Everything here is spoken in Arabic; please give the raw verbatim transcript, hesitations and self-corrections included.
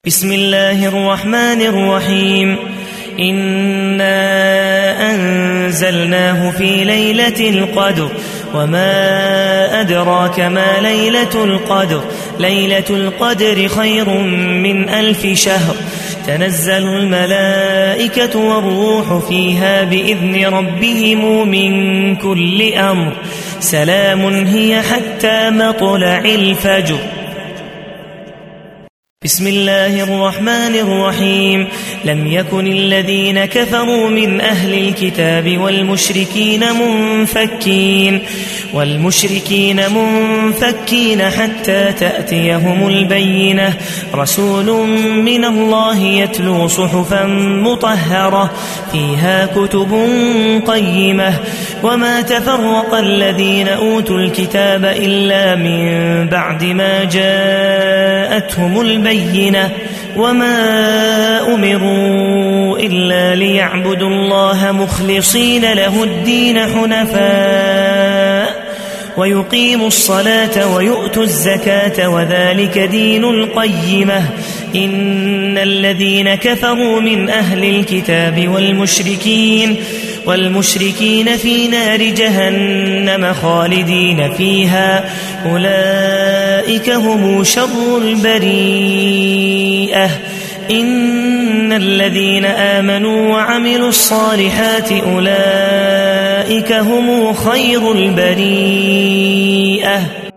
بسم الله الرحمن الرحيم إنا أنزلناه في ليلة القدر وما أدراك ما ليلة القدر ليلة القدر خير من ألف شهر تنزل الملائكة والروح فيها بإذن ربهم من كل أمر سلام هي حتى مطلع الفجر. بسم الله الرحمن الرحيم لم يكن الذين كفروا من أهل الكتاب والمشركين منفكين والمشركين منفكين حتى تأتيهم البينة رسول من الله يتلو صحفا مطهرة فيها كتب قيمة وما تفرق الذين أوتوا الكتاب إلا من بعد ما جاءتهم البينة وما أمروا إلا ليعبدوا الله مخلصين له الدين حنفاء ويقيموا الصلاة ويؤتوا الزكاة وذلك دين القيمة إن الذين كفروا من أهل الكتاب والمشركين والمشركين في نار جهنم خالدين فيها أولئك هم شر البريئة إن الذين آمنوا وعملوا الصالحات أولئك هم خير البريئة.